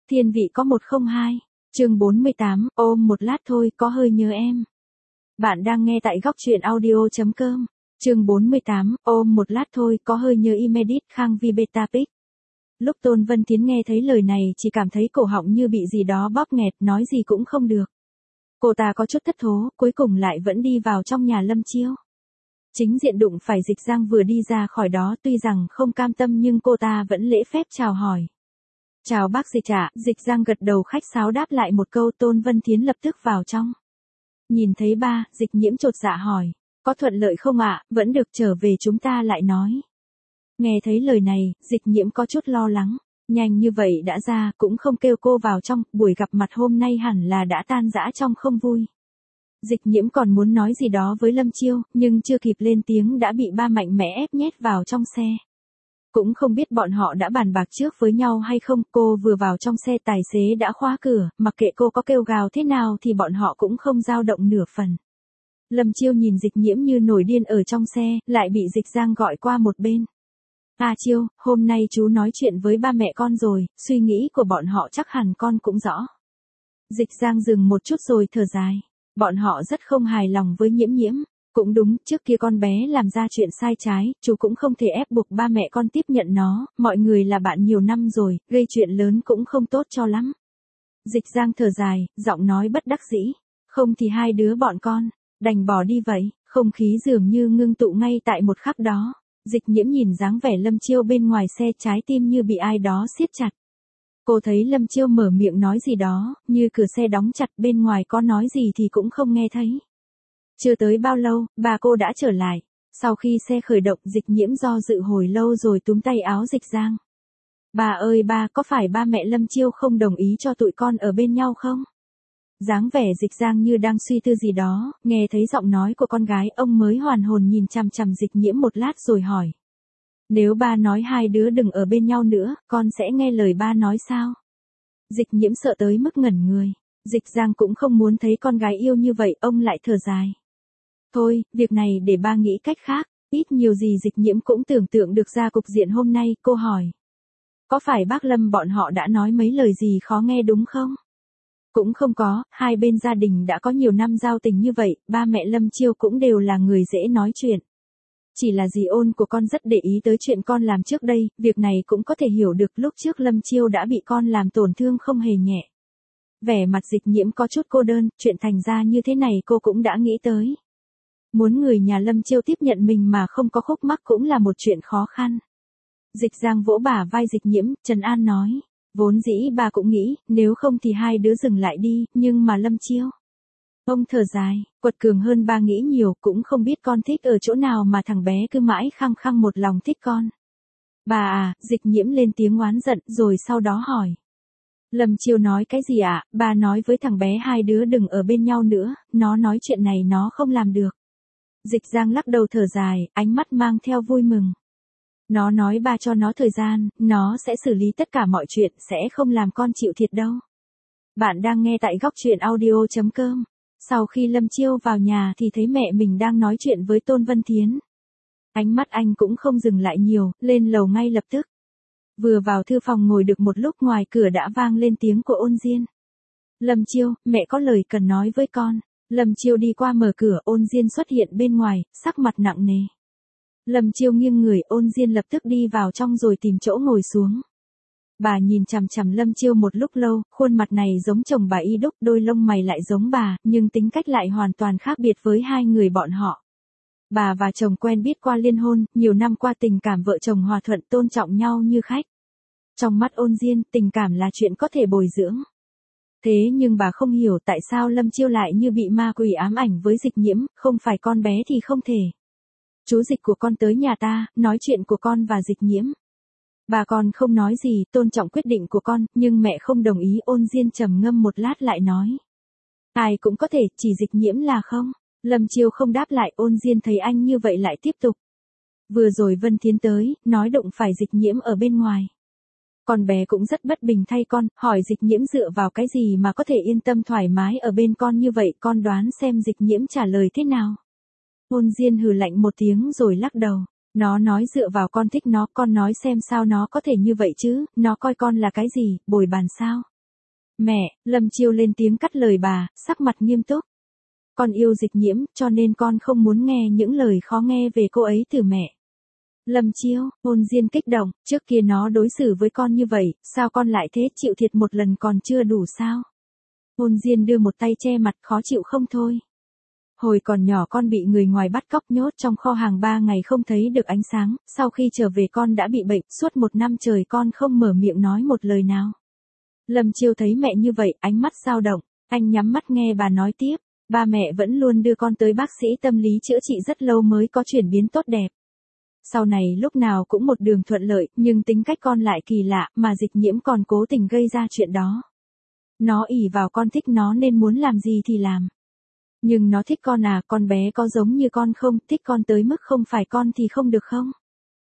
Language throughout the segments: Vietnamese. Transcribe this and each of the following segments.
Thiên vị có 102, chương 48, ôm một lát thôi có hơi nhớ em. Bạn đang nghe tại góc truyện audio.com, chương 48, ôm một lát thôi có hơi nhớ Imedit Khang Vi Beta Pic. Lúc Tôn Vân Thiến nghe thấy lời này chỉ cảm thấy cổ họng như bị gì đó bóp nghẹt, nói gì cũng không được. Cô ta có chút thất thố, cuối cùng lại vẫn đi vào trong nhà Lâm Chiêu. Chính diện đụng phải Dịch Giang vừa đi ra khỏi đó, tuy rằng không cam tâm nhưng cô ta vẫn lễ phép chào hỏi. Chào bác Dịch ạ, Dịch Giang gật đầu khách sáo đáp lại một câu. Tôn Vân Thiến lập tức vào trong. Nhìn thấy ba, Dịch Nhiễm chột dạ hỏi, có thuận lợi không ạ? Vẫn được, trở về chúng ta lại nói. Nghe thấy lời này, Dịch Nhiễm có chút lo lắng, nhanh như vậy đã ra, cũng không kêu cô vào trong, buổi gặp mặt hôm nay hẳn là đã tan rã trong không vui. Dịch Nhiễm còn muốn nói gì đó với Lâm Chiêu, nhưng chưa kịp lên tiếng đã bị ba mạnh mẽ ép nhét vào trong xe. Cũng không biết bọn họ đã bàn bạc trước với nhau hay không, cô vừa vào trong xe tài xế đã khóa cửa, mặc kệ cô có kêu gào thế nào thì bọn họ cũng không dao động nửa phần. Lâm Chiêu nhìn Dịch Nhiễm như nổi điên ở trong xe, lại bị Dịch Giang gọi qua một bên. À Chiêu, hôm nay chú nói chuyện với ba mẹ con rồi, suy nghĩ của bọn họ chắc hẳn con cũng rõ. Dịch Giang dừng một chút rồi thở dài. Bọn họ rất không hài lòng với Nhiễm Nhiễm. Cũng đúng, trước kia con bé làm ra chuyện sai trái, chú cũng không thể ép buộc ba mẹ con tiếp nhận nó, mọi người là bạn nhiều năm rồi, gây chuyện lớn cũng không tốt cho lắm. Dịch Giang thở dài, giọng nói bất đắc dĩ. Không thì hai đứa bọn con, đành bỏ đi vậy. Không khí dường như ngưng tụ ngay tại một khắc đó. Dịch Nhiễm nhìn dáng vẻ Lâm Chiêu bên ngoài xe, trái tim như bị ai đó siết chặt. Cô thấy Lâm Chiêu mở miệng nói gì đó, như cửa xe đóng chặt, bên ngoài có nói gì thì cũng không nghe thấy. Chưa tới bao lâu, bà cô đã trở lại. Sau khi xe khởi động, Dịch Nhiễm do dự hồi lâu rồi túm tay áo Dịch Giang. Bà ơi ba, có phải ba mẹ Lâm Chiêu không đồng ý cho tụi con ở bên nhau không? Dáng vẻ Dịch Giang như đang suy tư gì đó, nghe thấy giọng nói của con gái, ông mới hoàn hồn nhìn chằm chằm Dịch Nhiễm một lát rồi hỏi. Nếu ba nói hai đứa đừng ở bên nhau nữa, con sẽ nghe lời ba nói sao? Dịch Nhiễm sợ tới mức ngẩn người. Dịch Giang cũng không muốn thấy con gái yêu như vậy, ông lại thở dài. Thôi, việc này để ba nghĩ cách khác. Ít nhiều gì Dịch Nhiễm cũng tưởng tượng được ra cục diện hôm nay, cô hỏi. Có phải bác Lâm bọn họ đã nói mấy lời gì khó nghe đúng không? Cũng không có, hai bên gia đình đã có nhiều năm giao tình như vậy, ba mẹ Lâm Chiêu cũng đều là người dễ nói chuyện. Chỉ là dì Ôn của con rất để ý tới chuyện con làm trước đây, việc này cũng có thể hiểu được, lúc trước Lâm Chiêu đã bị con làm tổn thương không hề nhẹ. Vẻ mặt Dịch Nhiễm có chút cô đơn, chuyện thành ra như thế này cô cũng đã nghĩ tới. Muốn người nhà Lâm Chiêu tiếp nhận mình mà không có khúc mắc cũng là một chuyện khó khăn. Dịch Giang vỗ bả vai Dịch Nhiễm, trấn an nói. Vốn dĩ bà cũng nghĩ, nếu không thì hai đứa dừng lại đi, nhưng mà Lâm Chiêu. Ông thở dài, quật cường hơn ba nghĩ nhiều, cũng không biết con thích ở chỗ nào mà thằng bé cứ mãi khăng khăng một lòng thích con. Bà à, Dịch Nhiễm lên tiếng oán giận, rồi sau đó hỏi. Lâm Chiêu nói cái gì ạ? Bà nói với thằng bé hai đứa đừng ở bên nhau nữa, nó nói chuyện này nó không làm được. Dịch Giang lắc đầu thở dài, ánh mắt mang theo vui mừng. Nó nói ba cho nó thời gian, nó sẽ xử lý tất cả mọi chuyện, sẽ không làm con chịu thiệt đâu. Bạn đang nghe tại góc truyện audio.com. Sau khi Lâm Chiêu vào nhà thì thấy mẹ mình đang nói chuyện với Tôn Vân Thiến. Ánh mắt anh cũng không dừng lại nhiều, lên lầu ngay lập tức. Vừa vào thư phòng ngồi được một lúc, ngoài cửa đã vang lên tiếng của Ôn Diên. Lâm Chiêu, mẹ có lời cần nói với con. Lâm Chiêu đi qua mở cửa, Ôn Diên xuất hiện bên ngoài, sắc mặt nặng nề. Lâm Chiêu nghiêng người, Ôn Diên lập tức đi vào trong rồi tìm chỗ ngồi xuống. Bà nhìn chằm chằm Lâm Chiêu một lúc lâu, khuôn mặt này giống chồng bà y đúc, đôi lông mày lại giống bà, nhưng tính cách lại hoàn toàn khác biệt với hai người bọn họ. Bà và chồng quen biết qua liên hôn, nhiều năm qua tình cảm vợ chồng hòa thuận, tôn trọng nhau như khách. Trong mắt Ôn Diên, tình cảm là chuyện có thể bồi dưỡng. Thế nhưng bà không hiểu tại sao Lâm Chiêu lại như bị ma quỷ ám ảnh với Dịch Nhiễm, không phải con bé thì không thể. Chú Dịch của con tới nhà ta, nói chuyện của con và Dịch Nhiễm. Bà còn không nói gì, tôn trọng quyết định của con, nhưng mẹ không đồng ý. Ôn Diên trầm ngâm một lát lại nói. Ai cũng có thể, chỉ Dịch Nhiễm là không. Lâm Chiêu không đáp lại. Ôn Diên thấy anh như vậy lại tiếp tục. Vừa rồi Vân Thiến tới, nói đụng phải Dịch Nhiễm ở bên ngoài. Con bé cũng rất bất bình thay con, hỏi Dịch Nhiễm dựa vào cái gì mà có thể yên tâm thoải mái ở bên con như vậy, con đoán xem Dịch Nhiễm trả lời thế nào. Ôn Diên hừ lạnh một tiếng rồi lắc đầu. Nó nói dựa vào con thích nó, con nói xem sao nó có thể như vậy chứ, nó coi con là cái gì, bồi bàn sao. Mẹ, Lâm Chiêu lên tiếng cắt lời bà, sắc mặt nghiêm túc. Con yêu Dịch Nhiễm, cho nên con không muốn nghe những lời khó nghe về cô ấy từ mẹ. Lâm Chiêu, Ôn Diên kích động, trước kia nó đối xử với con như vậy, sao con lại thế, chịu thiệt một lần còn chưa đủ sao? Ôn Diên đưa một tay che mặt, khó chịu không thôi. Hồi còn nhỏ con bị người ngoài bắt cóc nhốt trong kho hàng 3 ngày không thấy được ánh sáng, sau khi trở về con đã bị bệnh, suốt 1 năm trời con không mở miệng nói một lời nào. Lâm Chiêu thấy mẹ như vậy, ánh mắt dao động, anh nhắm mắt nghe bà nói tiếp, ba mẹ vẫn luôn đưa con tới bác sĩ tâm lý chữa trị rất lâu mới có chuyển biến tốt đẹp. Sau này lúc nào cũng một đường thuận lợi, nhưng tính cách con lại kỳ lạ, mà Dịch Nhiễm còn cố tình gây ra chuyện đó. Nó ỷ vào con thích nó nên muốn làm gì thì làm. Nhưng nó thích con à, con bé có giống như con không, thích con tới mức không phải con thì không được không?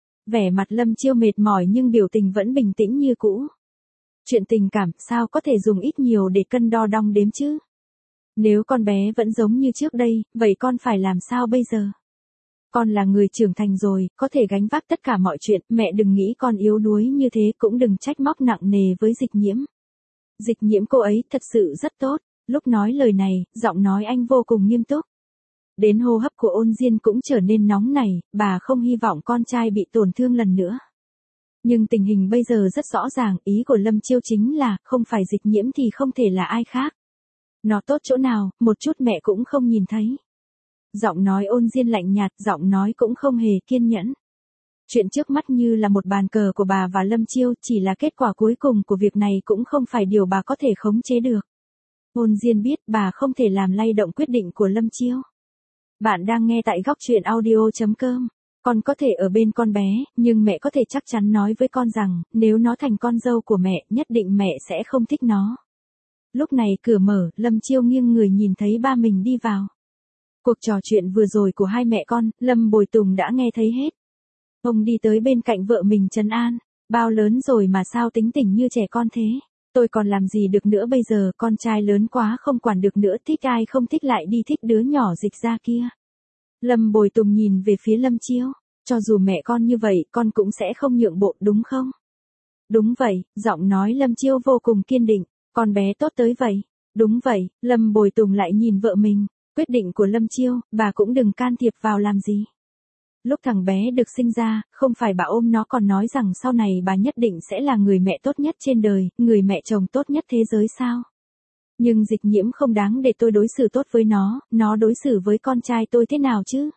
Vẻ mặt Lâm Chiêu mệt mỏi nhưng biểu tình vẫn bình tĩnh như cũ. Chuyện tình cảm sao có thể dùng ít nhiều để cân đo đong đếm chứ? Nếu con bé vẫn giống như trước đây, vậy con phải làm sao bây giờ? Con là người trưởng thành rồi, có thể gánh vác tất cả mọi chuyện, mẹ đừng nghĩ con yếu đuối như thế, cũng đừng trách móc nặng nề với Dịch Nhiễm. Dịch Nhiễm cô ấy thật sự rất tốt. Lúc nói lời này, giọng nói anh vô cùng nghiêm túc. Đến hô hấp của Ôn Diên cũng trở nên nóng nảy, bà không hy vọng con trai bị tổn thương lần nữa. Nhưng tình hình bây giờ rất rõ ràng, ý của Lâm Chiêu chính là, không phải Dịch Nhiễm thì không thể là ai khác. Nó tốt chỗ nào, một chút mẹ cũng không nhìn thấy. Giọng nói Ôn Diên lạnh nhạt, giọng nói cũng không hề kiên nhẫn. Chuyện trước mắt như là một bàn cờ của bà và Lâm Chiêu, chỉ là kết quả cuối cùng của việc này cũng không phải điều bà có thể khống chế được. Ôn Diên biết bà không thể làm lay động quyết định của Lâm Chiêu. Bạn đang nghe tại góc truyện audio.com. Con có thể ở bên con bé, nhưng mẹ có thể chắc chắn nói với con rằng, nếu nó thành con dâu của mẹ, nhất định mẹ sẽ không thích nó. Lúc này cửa mở, Lâm Chiêu nghiêng người nhìn thấy ba mình đi vào. Cuộc trò chuyện vừa rồi của hai mẹ con, Lâm Bồi Tùng đã nghe thấy hết. Ông đi tới bên cạnh vợ mình trấn an, bao lớn rồi mà sao tính tình như trẻ con thế? Tôi còn làm gì được nữa bây giờ, con trai lớn quá không quản được nữa, thích ai không thích lại đi thích đứa nhỏ Dịch ra kia. Lâm Bồi Tùng nhìn về phía Lâm Chiêu, cho dù mẹ con như vậy, con cũng sẽ không nhượng bộ, đúng không? Đúng vậy, giọng nói Lâm Chiêu vô cùng kiên định, con bé tốt tới vậy. Đúng vậy, Lâm Bồi Tùng lại nhìn vợ mình, quyết định của Lâm Chiêu, bà cũng đừng can thiệp vào làm gì. Lúc thằng bé được sinh ra, không phải bà ôm nó còn nói rằng sau này bà nhất định sẽ là người mẹ tốt nhất trên đời, người mẹ chồng tốt nhất thế giới sao? Nhưng Dịch Nhiễm không đáng để tôi đối xử tốt với nó đối xử với con trai tôi thế nào chứ?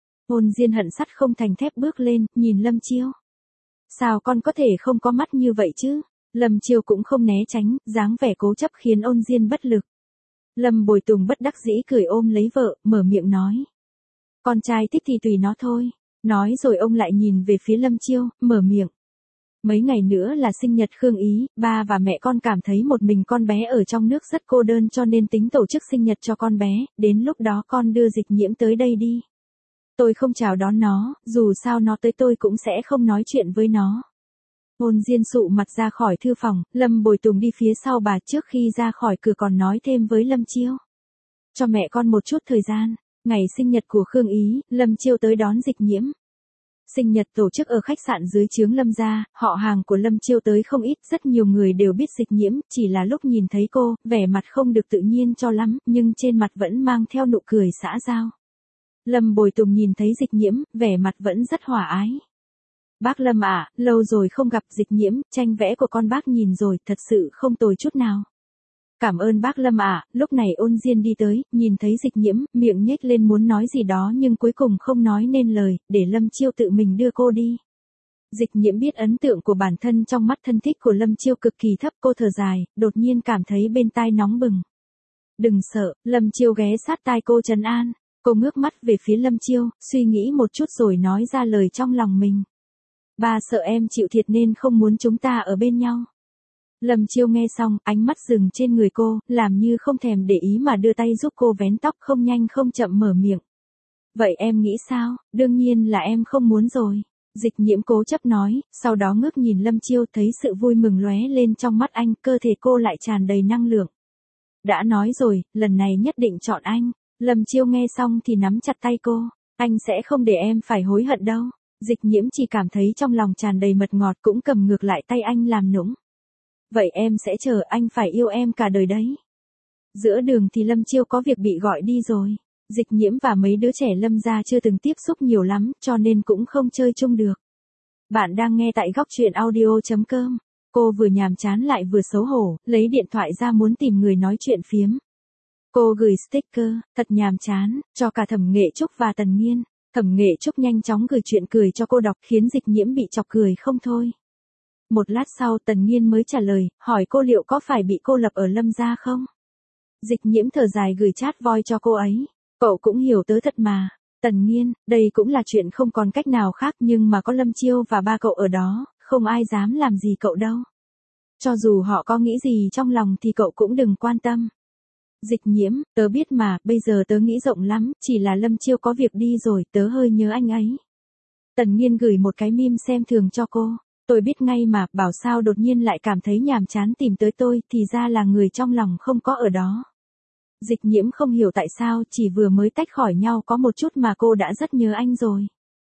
Ôn Diên hận sắt không thành thép bước lên, nhìn Lâm Chiêu. Sao con có thể không có mắt như vậy chứ? Lâm Chiêu cũng không né tránh, dáng vẻ cố chấp khiến Ôn Diên bất lực. Lâm Bồi Tùng bất đắc dĩ cười ôm lấy vợ, mở miệng nói. Con trai thích thì tùy nó thôi. Nói rồi ông lại nhìn về phía Lâm Chiêu, mở miệng. Mấy ngày nữa là sinh nhật Khương Ý, ba và mẹ con cảm thấy một mình con bé ở trong nước rất cô đơn cho nên tính tổ chức sinh nhật cho con bé, đến lúc đó con đưa Dịch Nhiễm tới đây đi. Tôi không chào đón nó, dù sao nó tới tôi cũng sẽ không nói chuyện với nó. Ôn Diên sụ mặt ra khỏi thư phòng, Lâm Bồi Tùng đi phía sau bà, trước khi ra khỏi cửa còn nói thêm với Lâm Chiêu. Cho mẹ con một chút thời gian. Ngày sinh nhật của Khương Ý, Lâm Chiêu tới đón Dịch Nhiễm. Sinh nhật tổ chức ở khách sạn dưới trướng Lâm gia, họ hàng của Lâm Chiêu tới không ít, rất nhiều người đều biết Dịch Nhiễm, chỉ là lúc nhìn thấy cô, vẻ mặt không được tự nhiên cho lắm, nhưng trên mặt vẫn mang theo nụ cười xã giao. Lâm Bồi Tùng nhìn thấy Dịch Nhiễm, vẻ mặt vẫn rất hòa ái. Bác Lâm ạ, lâu rồi không gặp. Dịch Nhiễm, tranh vẽ của con bác nhìn rồi, thật sự không tồi chút nào. Cảm ơn bác Lâm ạ. Lúc này Ôn Diên đi tới, nhìn thấy Dịch Nhiễm, miệng nhếch lên muốn nói gì đó nhưng cuối cùng không nói nên lời, để Lâm Chiêu tự mình đưa cô đi. Dịch Nhiễm biết ấn tượng của bản thân trong mắt thân thích của Lâm Chiêu cực kỳ thấp, cô thở dài, đột nhiên cảm thấy bên tai nóng bừng. Đừng sợ, Lâm Chiêu ghé sát tai cô trấn an. Cô ngước mắt về phía Lâm Chiêu, suy nghĩ một chút rồi nói ra lời trong lòng mình. Ba sợ em chịu thiệt nên không muốn chúng ta ở bên nhau. Lâm Chiêu nghe xong, ánh mắt dừng trên người cô, làm như không thèm để ý mà đưa tay giúp cô vén tóc, không nhanh không chậm mở miệng. Vậy em nghĩ sao? Đương nhiên là em không muốn rồi. Dịch Nhiễm cố chấp nói, sau đó ngước nhìn Lâm Chiêu, thấy sự vui mừng lóe lên trong mắt anh, cơ thể cô lại tràn đầy năng lượng. Đã nói rồi, lần này nhất định chọn anh. Lâm Chiêu nghe xong thì nắm chặt tay cô, anh sẽ không để em phải hối hận đâu. Dịch Nhiễm chỉ cảm thấy trong lòng tràn đầy mật ngọt, cũng cầm ngược lại tay anh làm nũng. Vậy em sẽ chờ, anh phải yêu em cả đời đấy. Giữa đường thì Lâm Chiêu có việc bị gọi đi rồi. Dịch Nhiễm và mấy đứa trẻ Lâm gia chưa từng tiếp xúc nhiều lắm, cho nên cũng không chơi chung được. Bạn đang nghe tại góc truyện audio.com. Cô vừa nhàm chán lại vừa xấu hổ, lấy điện thoại ra muốn tìm người nói chuyện phiếm. Cô gửi sticker, thật nhàm chán, cho cả Thẩm Nghệ Trúc và Tần Nghiên. Thẩm Nghệ Trúc nhanh chóng gửi chuyện cười cho cô đọc khiến Dịch Nhiễm bị chọc cười không thôi. Một lát sau Tần Nghiên mới trả lời, hỏi cô liệu có phải bị cô lập ở Lâm gia không? Dịch Nhiễm thở dài gửi chat voice cho cô ấy. Cậu cũng hiểu tớ thật mà. Tần Nghiên, đây cũng là chuyện không còn cách nào khác nhưng mà có Lâm Chiêu và ba cậu ở đó, không ai dám làm gì cậu đâu. Cho dù họ có nghĩ gì trong lòng thì cậu cũng đừng quan tâm. Dịch Nhiễm, tớ biết mà, bây giờ tớ nghĩ rộng lắm, chỉ là Lâm Chiêu có việc đi rồi, tớ hơi nhớ anh ấy. Tần Nghiên gửi một cái meme xem thường cho cô. Tôi biết ngay mà, bảo sao đột nhiên lại cảm thấy nhàm chán tìm tới tôi, thì ra là người trong lòng không có ở đó. Dịch Nhiễm không hiểu tại sao, chỉ vừa mới tách khỏi nhau có một chút mà cô đã rất nhớ anh rồi.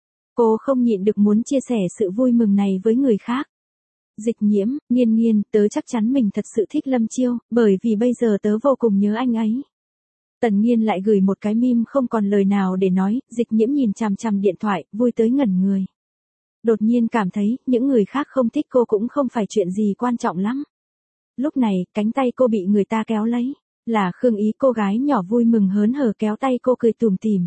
Cô không nhịn được muốn chia sẻ sự vui mừng này với người khác. Dịch Nhiễm, Nghiên, tớ chắc chắn mình thật sự thích Lâm Chiêu, bởi vì bây giờ tớ vô cùng nhớ anh ấy. Tần Nghiên lại gửi một cái meme không còn lời nào để nói, Dịch Nhiễm nhìn chằm chằm điện thoại, vui tới ngẩn người. Đột nhiên cảm thấy, những người khác không thích cô cũng không phải chuyện gì quan trọng lắm. Lúc này, cánh tay cô bị người ta kéo lấy. Là Khương Ý, cô gái nhỏ vui mừng hớn hở kéo tay cô cười tủm tỉm.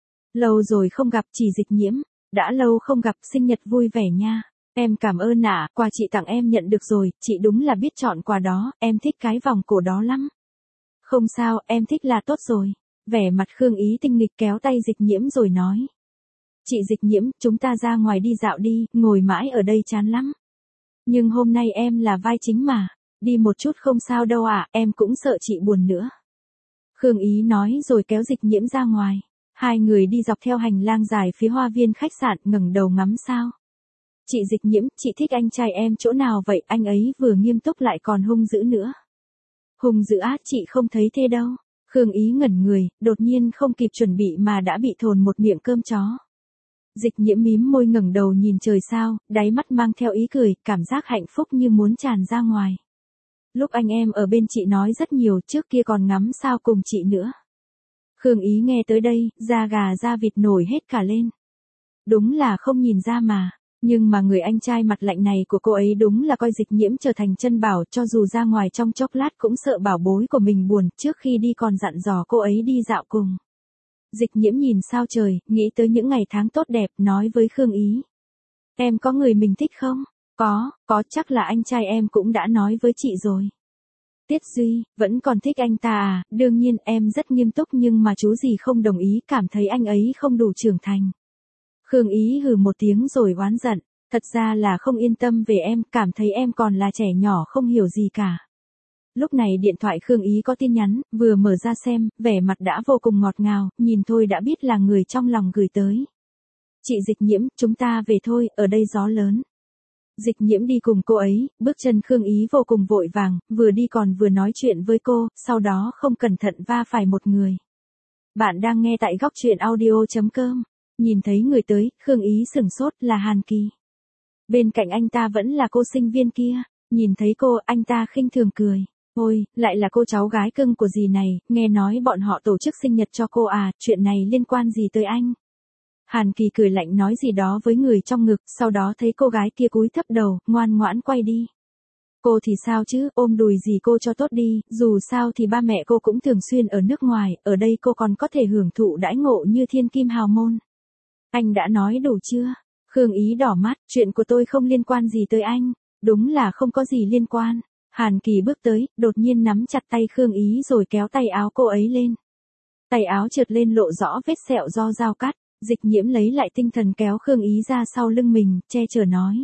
Lâu rồi không gặp, chị Dịch Nhiễm. Đã lâu không gặp, sinh nhật vui vẻ nha. Em cảm ơn ạ, quà chị tặng em nhận được rồi, chị đúng là biết chọn quà đó, em thích cái vòng cổ đó lắm. Không sao, em thích là tốt rồi. Vẻ mặt Khương Ý tinh nghịch kéo tay Dịch Nhiễm rồi nói. Chị Dịch Nhiễm, chúng ta ra ngoài đi dạo đi, ngồi mãi ở đây chán lắm. Nhưng hôm nay em là vai chính mà. Đi một chút không sao đâu ạ, em cũng sợ chị buồn nữa. Khương Ý nói rồi kéo Dịch Nhiễm ra ngoài. Hai người đi dọc theo hành lang dài phía hoa viên khách sạn ngẩng đầu ngắm sao. Chị Dịch Nhiễm, chị thích anh trai em chỗ nào vậy? Anh ấy vừa nghiêm túc lại còn hung dữ nữa. Hung dữ á, chị không thấy thế đâu. Khương Ý ngẩn người, đột nhiên không kịp chuẩn bị mà đã bị thồn một miệng cơm chó. Dịch Nhiễm mím môi ngẩng đầu nhìn trời sao, đáy mắt mang theo ý cười, cảm giác hạnh phúc như muốn tràn ra ngoài. Lúc anh em ở bên chị nói rất nhiều, trước kia còn ngắm sao cùng chị nữa. Khương Ý nghe tới đây, da gà da vịt nổi hết cả lên. Đúng là không nhìn ra mà. Nhưng mà người anh trai mặt lạnh này của cô ấy đúng là coi Dịch Nhiễm trở thành chân bảo, cho dù ra ngoài trong chốc lát cũng sợ bảo bối của mình buồn, trước khi đi còn dặn dò cô ấy đi dạo cùng. Dịch Nhiễm nhìn sao trời, nghĩ tới những ngày tháng tốt đẹp, nói với Khương Ý. Em có người mình thích không? Có, chắc là anh trai em cũng đã nói với chị rồi. Tiết Duy, vẫn còn thích anh ta à? Đương nhiên em rất nghiêm túc nhưng mà chú gì không đồng ý, cảm thấy anh ấy không đủ trưởng thành. Khương Ý hừ một tiếng rồi oán giận, thật ra là không yên tâm về em, cảm thấy em còn là trẻ nhỏ không hiểu gì cả. Lúc này điện thoại Khương Ý có tin nhắn, vừa mở ra xem, vẻ mặt đã vô cùng ngọt ngào, nhìn thôi đã biết là người trong lòng gửi tới. Chị Dịch Nhiễm, chúng ta về thôi, ở đây gió lớn. Dịch Nhiễm đi cùng cô ấy, bước chân Khương Ý vô cùng vội vàng, vừa đi còn vừa nói chuyện với cô, sau đó không cẩn thận va phải một người. Bạn đang nghe tại góc truyện audio.com. Nhìn thấy người tới, Khương Ý sửng sốt, là Hàn Kỳ. Bên cạnh anh ta vẫn là cô sinh viên kia. Nhìn thấy cô, anh ta khinh thường cười. Ôi, lại là cô cháu gái cưng của dì này, nghe nói bọn họ tổ chức sinh nhật cho cô à, chuyện này liên quan gì tới anh? Hàn Kỳ cười lạnh nói gì đó với người trong ngực, sau đó thấy cô gái kia cúi thấp đầu, ngoan ngoãn quay đi. Cô thì sao chứ, ôm đùi gì cô cho tốt đi, dù sao thì ba mẹ cô cũng thường xuyên ở nước ngoài, ở đây cô còn có thể hưởng thụ đãi ngộ như thiên kim hào môn. Anh đã nói đủ chưa? Khương Ý đỏ mắt, chuyện của tôi không liên quan gì tới anh. Đúng là không có gì liên quan. Hàn Kỳ bước tới, đột nhiên nắm chặt tay Khương Ý rồi kéo tay áo cô ấy lên. Tay áo trượt lên lộ rõ vết sẹo do dao cắt. Dịch Nhiễm lấy lại tinh thần kéo Khương Ý ra sau lưng mình, che chở nói.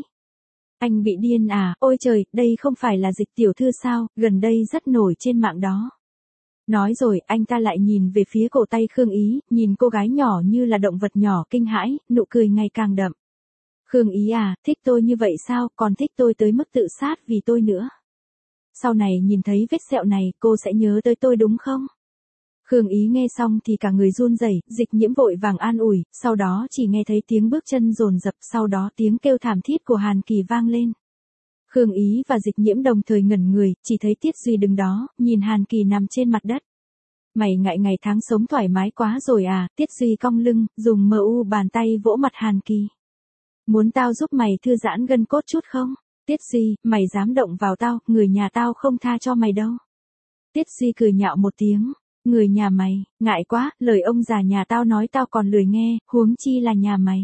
Anh bị điên à, ôi trời, đây không phải là Dịch tiểu thư sao, gần đây rất nổi trên mạng đó. Nói rồi, anh ta lại nhìn về phía cổ tay Khương Ý, nhìn cô gái nhỏ như là động vật nhỏ kinh hãi, nụ cười ngày càng đậm. Khương Ý à, thích tôi như vậy sao, còn thích tôi tới mức tự sát vì tôi nữa. Sau này nhìn thấy vết sẹo này, cô sẽ nhớ tới tôi đúng không? Khương Ý nghe xong thì cả người run rẩy, Dịch Nhiễm vội vàng an ủi, sau đó chỉ nghe thấy tiếng bước chân dồn dập, sau đó tiếng kêu thảm thiết của Hàn Kỳ vang lên. Khương Ý và Dịch Nhiễm đồng thời ngẩn người, chỉ thấy Tiết Duy đứng đó, nhìn Hàn Kỳ nằm trên mặt đất. Mày ngại ngày tháng sống thoải mái quá rồi à, Tiết Duy cong lưng, dùng bàn tay vỗ mặt Hàn Kỳ. Muốn tao giúp mày thư giãn gân cốt chút không? Tiết Duy, mày dám động vào tao, người nhà tao không tha cho mày đâu. Tiết Duy cười nhạo một tiếng. Người nhà mày, ngại quá, lời ông già nhà tao nói tao còn lười nghe, huống chi là nhà mày.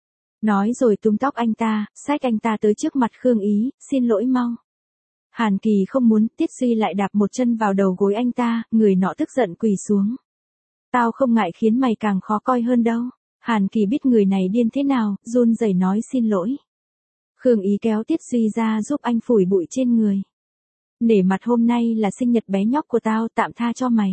Nói rồi túm tóc anh ta, xách anh ta tới trước mặt Khương Ý, xin lỗi mau. Hàn Kỳ không muốn, Tiết Duy lại đạp một chân vào đầu gối anh ta, người nọ tức giận quỳ xuống. Tao không ngại khiến mày càng khó coi hơn đâu. Hàn Kỳ biết người này điên thế nào, run rẩy nói xin lỗi. Khương Ý kéo Tiết Duy ra giúp anh phủi bụi trên người. Nể mặt hôm nay là sinh nhật bé nhóc của tao, tạm tha cho mày.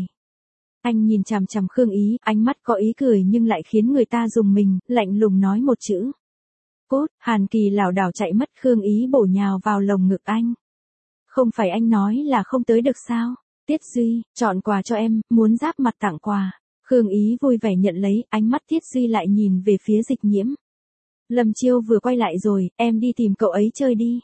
Anh nhìn chằm chằm Khương Ý, ánh mắt có ý cười nhưng lại khiến người ta rùng mình, lạnh lùng nói một chữ. Cút, Hàn Kỳ lảo đảo chạy mất, Khương Ý bổ nhào vào lồng ngực anh. Không phải anh nói là không tới được sao? Tiết Duy, chọn quà cho em, muốn giáp mặt tặng quà. Khương Ý vui vẻ nhận lấy, ánh mắt Tiết Duy lại nhìn về phía Dịch Nhiễm. Lâm Chiêu vừa quay lại rồi, em đi tìm cậu ấy chơi đi.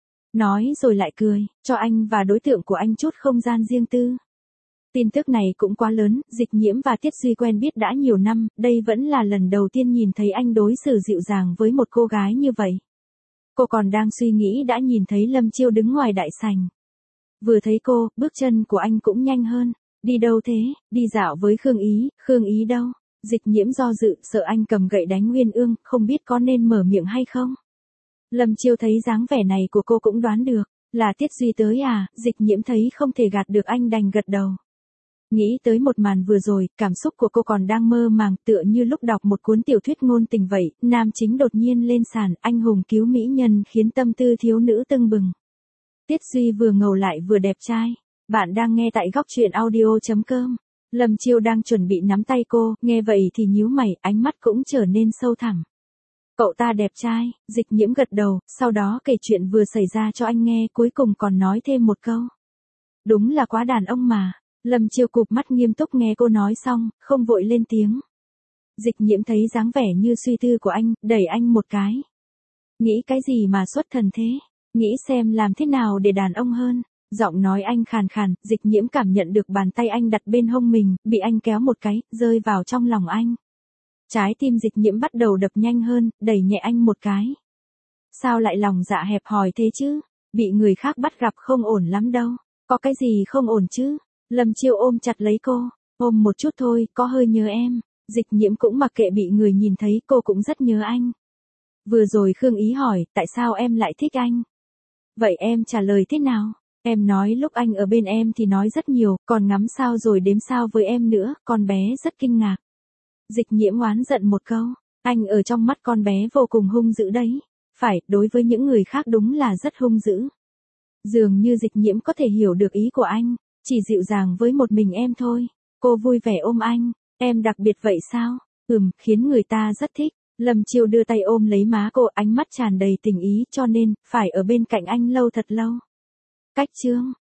Nói rồi lại cười, cho anh và đối tượng của anh chút không gian riêng tư. Tin tức này cũng quá lớn, Dịch Nhiễm và Tiết Duy quen biết đã nhiều năm, đây vẫn là lần đầu tiên nhìn thấy anh đối xử dịu dàng với một cô gái như vậy. Cô còn đang suy nghĩ đã nhìn thấy Lâm Chiêu đứng ngoài đại sảnh. Vừa thấy cô, bước chân của anh cũng nhanh hơn. Đi đâu thế? Đi dạo với Khương Ý đâu? Dịch Nhiễm do dự, sợ anh cầm gậy đánh Uyên Ương, không biết có nên mở miệng hay không. Lâm Chiêu thấy dáng vẻ này của cô cũng đoán được, là Tiết Duy tới à, Dịch Nhiễm thấy không thể gạt được anh đành gật đầu. Nghĩ tới một màn vừa rồi, cảm xúc của cô còn đang mơ màng, tựa như lúc đọc một cuốn tiểu thuyết ngôn tình vậy, nam chính đột nhiên lên sàn, anh hùng cứu mỹ nhân khiến tâm tư thiếu nữ tưng bừng. Tiết Duy vừa ngầu lại vừa đẹp trai. Bạn đang nghe tại góc truyện audio.com. Lâm Chiêu đang chuẩn bị nắm tay cô, nghe vậy thì nhíu mày, ánh mắt cũng trở nên sâu thẳm. Cậu ta đẹp trai, Dịch Nhiễm gật đầu, sau đó kể chuyện vừa xảy ra cho anh nghe, cuối cùng còn nói thêm một câu. Đúng là quá đàn ông mà. Lâm Chiêu cụp mắt nghiêm túc nghe cô nói xong, không vội lên tiếng. Dịch Nhiễm thấy dáng vẻ như suy tư của anh, đẩy anh một cái. Nghĩ cái gì mà xuất thần thế? Nghĩ xem làm thế nào để đàn ông hơn. Giọng nói anh khàn khàn, Dịch Nhiễm cảm nhận được bàn tay anh đặt bên hông mình, bị anh kéo một cái, rơi vào trong lòng anh. Trái tim Dịch Nhiễm bắt đầu đập nhanh hơn, đẩy nhẹ anh một cái. Sao lại lòng dạ hẹp hòi thế chứ? Bị người khác bắt gặp không ổn lắm đâu. Có cái gì không ổn chứ? Lâm Chiêu ôm chặt lấy cô. Ôm một chút thôi, có hơi nhớ em. Dịch Nhiễm cũng mặc kệ bị người nhìn thấy, cô cũng rất nhớ anh. Vừa rồi Khương Ý hỏi, tại sao em lại thích anh? Vậy em trả lời thế nào? Em nói lúc anh ở bên em thì nói rất nhiều, còn ngắm sao rồi đếm sao với em nữa, con bé rất kinh ngạc. Dịch Nhiễm oán giận một câu, anh ở trong mắt con bé vô cùng hung dữ đấy. Phải, đối với những người khác đúng là rất hung dữ. Dường như Dịch Nhiễm có thể hiểu được ý của anh, chỉ dịu dàng với một mình em thôi. Cô vui vẻ ôm anh, em đặc biệt vậy sao? Khiến người ta rất thích. Lâm Chiêu đưa tay ôm lấy má cô, ánh mắt tràn đầy tình ý, cho nên, phải ở bên cạnh anh lâu thật lâu. Cách chương